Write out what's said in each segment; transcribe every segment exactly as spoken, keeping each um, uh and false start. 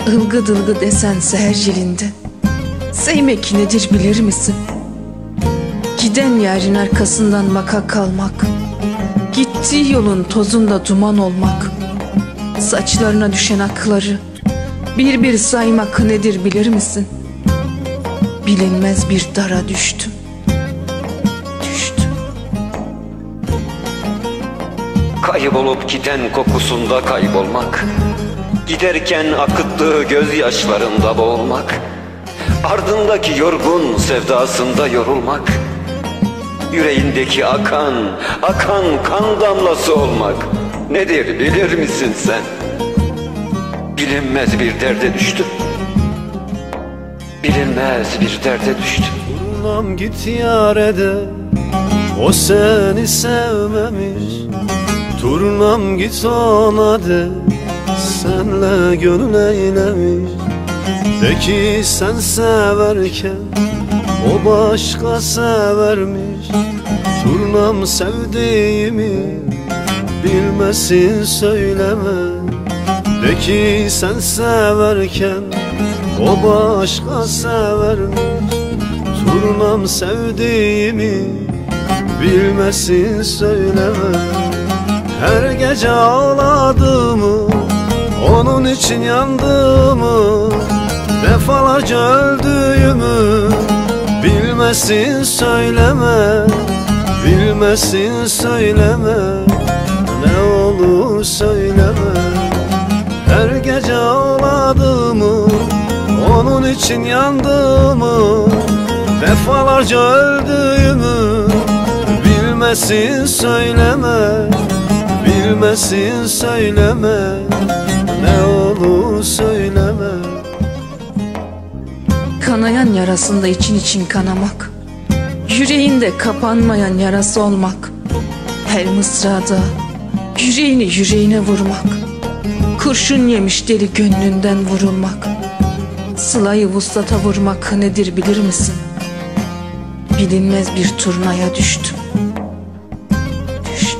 Ilgı dılgı desen seher jelinde, sevmek nedir bilir misin? Giden yerin arkasından baka kalmak, gittiği yolun tozunda duman olmak, saçlarına düşen akları bir bir saymak nedir bilir misin? Bilinmez bir dara düştüm, düştüm. Kaybolup giden kokusunda kaybolmak, giderken akıttığı gözyaşlarında boğulmak, ardındaki yorgun sevdasında yorulmak, yüreğindeki akan, akan kan damlası olmak nedir bilir misin sen? Bilinmez bir derde düştüm, bilinmez bir derde düştüm. Turnam git yarede, o seni sevmemiş. Turnam git ona de, senle gönül eylemiş. De ki sen severken o başka severmiş. Turnam sevdiğimi bilmesin söyleme. De ki sen severken o başka severmiş. Turnam sevdiğimi bilmesin söyleme. Her gece ağladığımı, onun için yandığımı, defalarca öldüğümü bilmesin söyleme. Bilmesin söyleme, ne olur söyleme. Her gece ağladığımı, onun için yandığımı, defalarca öldüğümü bilmesin söyleme. Bilmesin söyleme, ne olur söyleme. Kanayan yarasında için için kanamak, yüreğinde kapanmayan yarası olmak, her mısrada yüreğini yüreğine vurmak, kurşun yemiş deli gönlünden vurulmak, sılayı vuslata vurmak nedir bilir misin? Bilinmez bir turnaya düştüm, düştüm.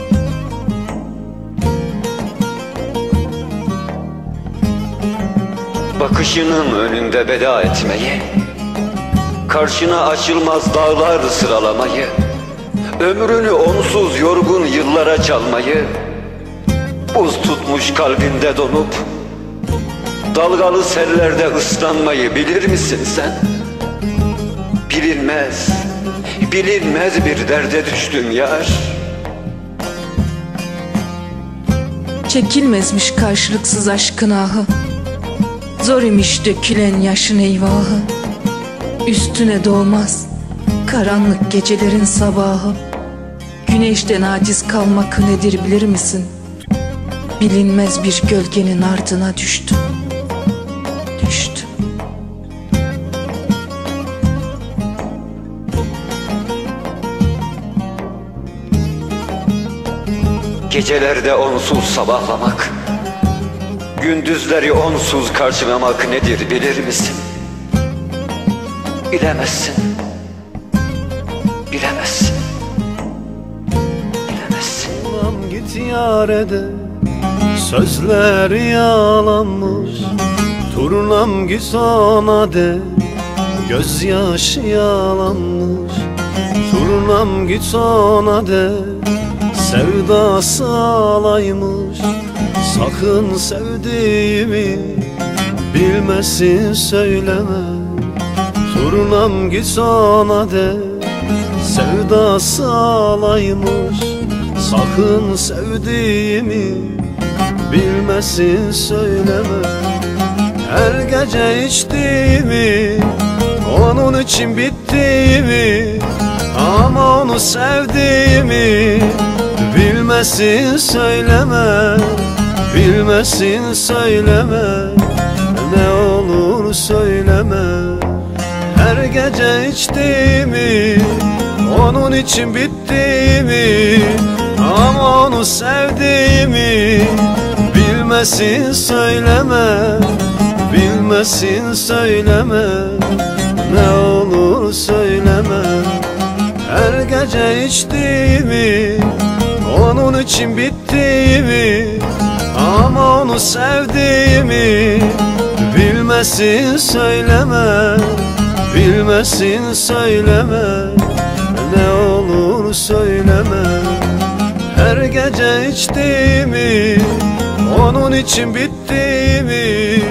Bakışının önünde veda etmeyi, karşına açılmaz dağlar sıralamayı, ömrünü onsuz yorgun yıllara çalmayı, buz tutmuş kalbinde donup dalgalı sellerde ıslanmayı bilir misin sen? Bilinmez, bilinmez bir derde düştüm yar. Çekilmezmiş karşılıksız aşkın ahı, zor imiş dökülen yaşın eyvahı. Üstüne doğmaz karanlık gecelerin sabahı, güneşten aciz kalmak nedir bilir misin? Bilinmez bir gölgenin ardına düştüm, düştüm. Gecelerde onsuz sabahlamak, gündüzleri onsuz karşılamak nedir bilir misin? Bilemezsin, bilemezsin, bilemezsin. Turnam git yarede, sözler yalanmış. Turnam git ona de, gözyaşı yalanmış. Turnam git ona de, sevdası alaymış. Sakın sevdiğimi bilmesin söyleme. Turnam git ona de, sevdası alaymış. Sakın sevdiğimi bilmesin söyleme. Her gece içtiğimi, onun için bittiğimi, ama onu sevdiğimi bilmesin söyleme. Bilmesin söyleme, ne olur söyleme. Her gece içtiğimi, onun için bittiğimi, ama onu sevdiğimi bilmesin söyleme. Bilmesin söyleme, ne olur söyleme. Her gece içtiğimi, onun için bittiğimi, Ama onu sevdiğimi bilmesin söyleme, bilmesin söyleme, ne olur söyleme. Her gece içtiğimi, onun için bittiğimi